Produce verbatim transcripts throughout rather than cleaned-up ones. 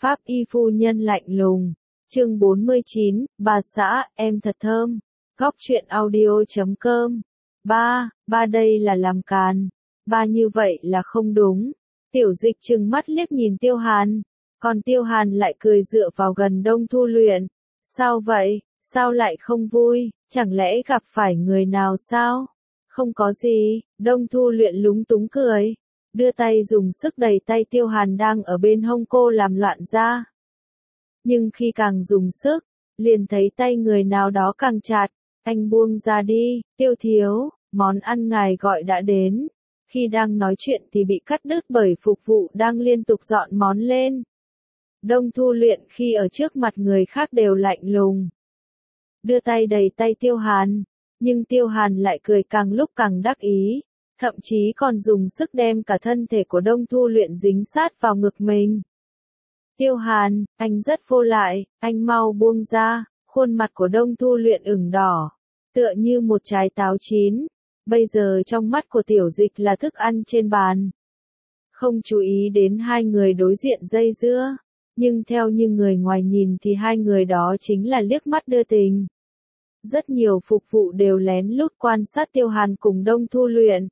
Pháp y phu nhân lạnh lùng. Chương bốn mươi chín, bà xã, em thật thơm. Góc truyện audio chấm com. Ba, ba đây là làm càn. Ba như vậy là không đúng. Tiểu Dịch trừng mắt liếc nhìn Tiêu Hàn. Còn Tiêu Hàn lại cười dựa vào gần Đông Thu Luyện. Sao vậy, sao lại không vui, chẳng lẽ gặp phải người nào sao? Không có gì, Đông Thu Luyện lúng túng cười. Đưa tay dùng sức đẩy tay Tiêu Hàn đang ở bên hông cô làm loạn ra. Nhưng khi càng dùng sức, liền thấy tay người nào đó càng chặt. Anh buông ra đi, Tiêu thiếu, món ăn ngài gọi đã đến. Khi đang nói chuyện thì bị cắt đứt bởi phục vụ đang liên tục dọn món lên. Đông Thu Luyện khi ở trước mặt người khác đều lạnh lùng. Đưa tay đẩy tay Tiêu Hàn, nhưng Tiêu Hàn lại cười càng lúc càng đắc ý, thậm chí còn dùng sức đem cả thân thể của Đông Thu Luyện dính sát vào ngực mình. Tiêu Hàn, anh rất vô lại, anh mau buông ra. Khuôn mặt của Đông Thu Luyện ửng đỏ, tựa như một trái táo chín. Bây giờ trong mắt của Tiểu Dịch là thức ăn trên bàn. Không chú ý đến hai người đối diện dây dưa, nhưng theo như người ngoài nhìn thì hai người đó chính là liếc mắt đưa tình. Rất nhiều phục vụ đều lén lút quan sát Tiêu Hàn cùng Đông Thu Luyện.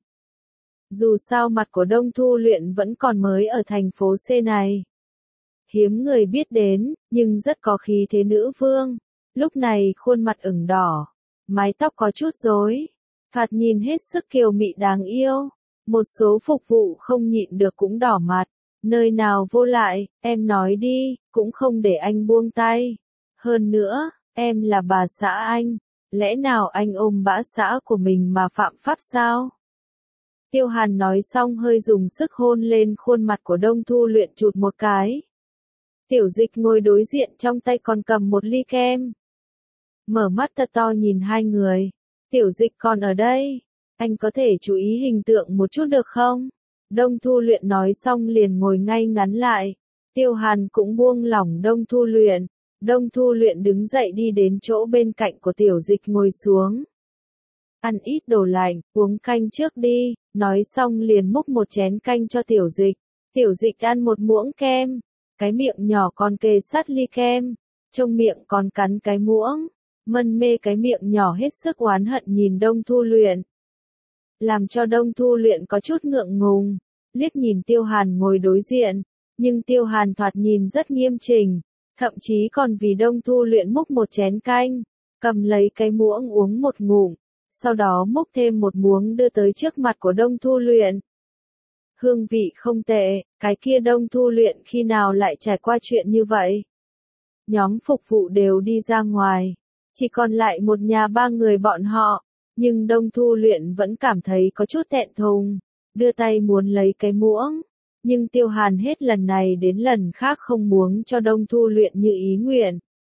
Dù sao mặt của Đông Thu Luyện vẫn còn mới ở thành phố C này. Hiếm người biết đến, nhưng rất có khí thế nữ vương. Lúc này khuôn mặt ửng đỏ, mái tóc có chút rối, thoạt nhìn hết sức kiều mị đáng yêu. Một số phục vụ không nhịn được cũng đỏ mặt. Nơi nào vô lại, em nói đi, cũng không để anh buông tay. Hơn nữa, em là bà xã anh, lẽ nào anh ôm bã xã của mình mà phạm pháp sao? Tiêu Hàn nói xong hơi dùng sức hôn lên khuôn mặt của Đông Thu Luyện chụt một cái. Tiểu Dịch ngồi đối diện trong tay còn cầm một ly kem. Mở mắt thật to nhìn hai người. Tiểu Dịch còn ở đây, anh có thể chú ý hình tượng một chút được không? Đông Thu Luyện nói xong liền ngồi ngay ngắn lại. Tiêu Hàn cũng buông lỏng Đông Thu Luyện. Đông Thu Luyện đứng dậy đi đến chỗ bên cạnh của Tiểu Dịch ngồi xuống. Ăn ít đồ lạnh, uống canh trước đi, nói xong liền múc một chén canh cho Tiểu Dịch. Tiểu Dịch ăn một muỗng kem, cái miệng nhỏ còn kề sát ly kem, trong miệng còn cắn cái muỗng, mân mê cái miệng nhỏ hết sức oán hận nhìn Đông Thu Luyện. Làm cho Đông Thu Luyện có chút ngượng ngùng, liếc nhìn Tiêu Hàn ngồi đối diện, nhưng Tiêu Hàn thoạt nhìn rất nghiêm chỉnh, thậm chí còn vì Đông Thu Luyện múc một chén canh, cầm lấy cái muỗng uống một ngụm, sau đó múc thêm một muỗng đưa tới trước mặt của Đông Thu Luyện. Hương vị không tệ, cái kia Đông Thu Luyện khi nào lại trải qua chuyện như vậy? Nhóm phục vụ đều đi ra ngoài, chỉ còn lại một nhà ba người bọn họ, nhưng Đông Thu Luyện vẫn cảm thấy có chút thẹn thùng, đưa tay muốn lấy cái muỗng, nhưng Tiêu Hàn hết lần này đến lần khác không muốn cho Đông Thu Luyện như ý nguyện.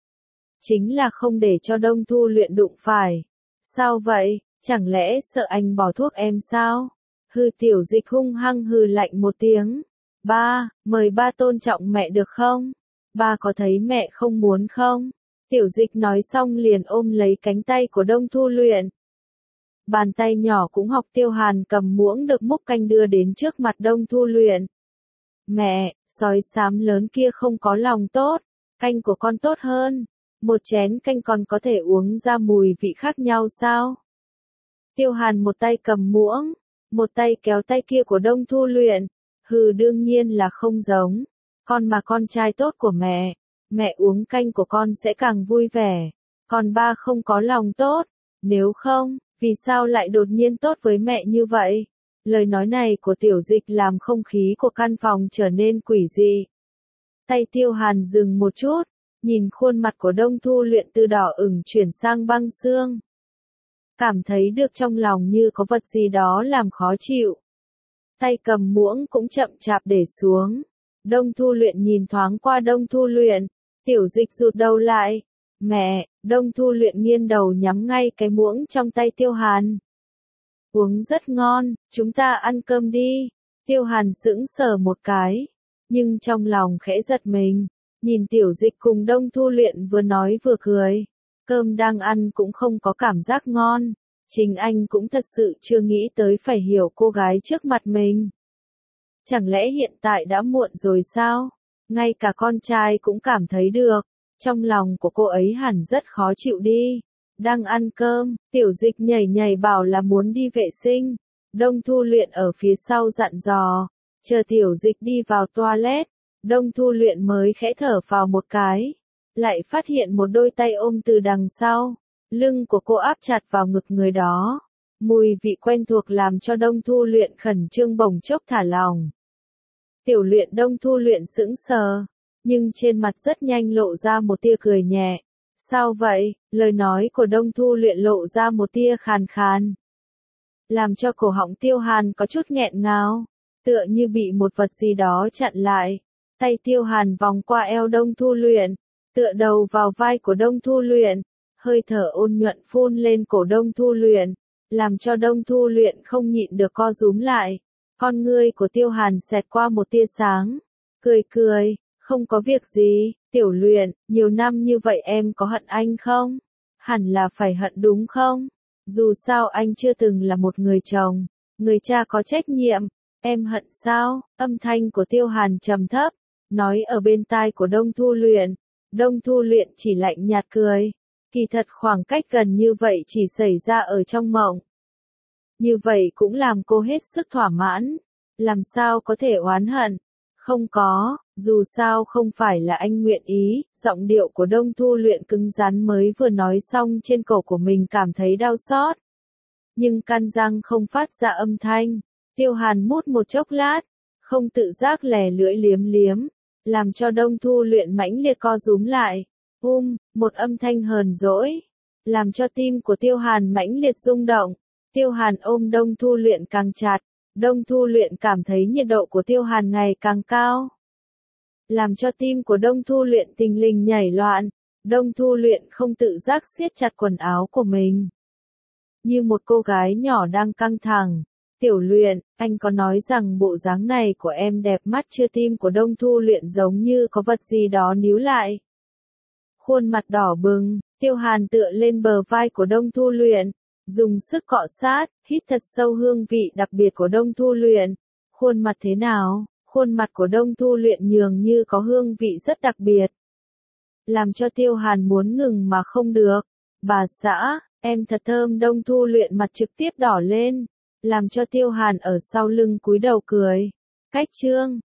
Chính là không để cho Đông Thu Luyện đụng phải. Sao vậy, chẳng lẽ sợ anh bỏ thuốc em sao? Hư Tiểu Dịch hung hăng hừ lạnh một tiếng. Ba, mời ba tôn trọng mẹ được không? Ba có thấy mẹ không muốn không? Tiểu Dịch nói xong liền ôm lấy cánh tay của Đông Thu Luyện. Bàn tay nhỏ cũng học Tiêu Hàn cầm muỗng được múc canh đưa đến trước mặt Đông Thu Luyện. Mẹ, sói xám lớn kia không có lòng tốt, canh của con tốt hơn. Một chén canh còn có thể uống ra mùi vị khác nhau sao? Tiêu Hàn một tay cầm muỗng, một tay kéo tay kia của Đông Thu Luyện. Hừ, đương nhiên là không giống. Con mà con trai tốt của mẹ, mẹ uống canh của con sẽ càng vui vẻ. Còn ba không có lòng tốt, nếu không, vì sao lại đột nhiên tốt với mẹ như vậy? Lời nói này của Tiểu Dịch làm không khí của căn phòng trở nên quỷ dị. Tay Tiêu Hàn dừng một chút, nhìn khuôn mặt của Đông Thu Luyện từ đỏ ửng chuyển sang băng xương. Cảm thấy được trong lòng như có vật gì đó làm khó chịu. Tay cầm muỗng cũng chậm chạp để xuống. Đông Thu Luyện nhìn thoáng qua Đông Thu Luyện. Tiểu Dịch rụt đầu lại. Mẹ, Đông Thu Luyện nghiêng đầu nhắm ngay cái muỗng trong tay Tiêu Hàn. Uống rất ngon, chúng ta ăn cơm đi. Tiêu Hàn sững sờ một cái, nhưng trong lòng khẽ giật mình, nhìn Tiểu Dịch cùng Đông Thu Luyện vừa nói vừa cười. Cơm đang ăn cũng không có cảm giác ngon, chính anh cũng thật sự chưa nghĩ tới phải hiểu cô gái trước mặt mình. Chẳng lẽ hiện tại đã muộn rồi sao? ngay cả con trai cũng cảm thấy được. Trong lòng của cô ấy hẳn rất khó chịu đi. Đang ăn cơm, Tiểu Dịch nhảy nhảy bảo là muốn đi vệ sinh. Đông Thu Luyện ở phía sau dặn dò. Chờ Tiểu Dịch đi vào toilet, Đông Thu Luyện mới khẽ thở vào một cái. Lại phát hiện một đôi tay ôm từ đằng sau. Lưng của cô áp chặt vào ngực người đó. Mùi vị quen thuộc làm cho Đông Thu Luyện khẩn trương bỗng chốc thả lỏng. Tiểu Luyện Đông Thu Luyện sững sờ, nhưng trên mặt rất nhanh lộ ra một tia cười nhẹ. Sao vậy? Lời nói của Đông Thu Luyện lộ ra một tia khàn khàn, làm cho cổ họng Tiêu Hàn có chút nghẹn ngào, tựa như bị một vật gì đó chặn lại. Tay Tiêu Hàn vòng qua eo Đông Thu Luyện, tựa đầu vào vai của Đông Thu Luyện, hơi thở ôn nhuận phun lên cổ Đông Thu Luyện, làm cho Đông Thu Luyện không nhịn được co rúm lại. Con ngươi của Tiêu Hàn xẹt qua một tia sáng, cười cười, không có việc gì, Tiểu Luyện, nhiều năm như vậy em có hận anh không? Hẳn là phải hận đúng không? Dù sao anh chưa từng là một người chồng, người cha có trách nhiệm, em hận sao? Âm thanh của Tiêu Hàn trầm thấp, nói ở bên tai của Đông Thu Luyện. Đông Thu Luyện chỉ lạnh nhạt cười, kỳ thật khoảng cách gần như vậy chỉ xảy ra ở trong mộng. Như vậy cũng làm cô hết sức thỏa mãn, làm sao có thể oán hận? Không có, dù sao không phải là anh nguyện ý. Giọng điệu của Đông Thu Luyện cứng rắn mới vừa nói xong trên cổ của mình cảm thấy đau xót. Nhưng căn răng không phát ra âm thanh. Tiêu Hàn mút một chốc lát, không tự giác lè lưỡi liếm liếm, làm cho Đông Thu Luyện mãnh liệt co rúm lại. Um, một âm thanh hờn dỗi, làm cho tim của Tiêu Hàn mãnh liệt rung động. Tiêu Hàn ôm Đông Thu Luyện càng chặt, Đông Thu Luyện cảm thấy nhiệt độ của Tiêu Hàn ngày càng cao, làm cho tim của Đông Thu Luyện tình lình nhảy loạn. Đông Thu Luyện không tự giác siết chặt quần áo của mình, như một cô gái nhỏ đang căng thẳng. Tiểu Luyện, anh có nói rằng bộ dáng này của em đẹp mắt chưa? Tim của Đông Thu Luyện giống như có vật gì đó níu lại. Khuôn mặt đỏ bừng, Tiêu Hàn tựa lên bờ vai của Đông Thu Luyện, dùng sức cọ sát, hít thật sâu hương vị đặc biệt của Đông Thu Luyện. Khuôn mặt thế nào? Khuôn mặt của Đông Thu Luyện nhường như có hương vị rất đặc biệt, làm cho Tiêu Hàn muốn ngừng mà không được. Bà xã, em thật thơm. Đông Thu Luyện mặt trực tiếp đỏ lên, làm cho Tiêu Hàn ở sau lưng cúi đầu cười. Cách chương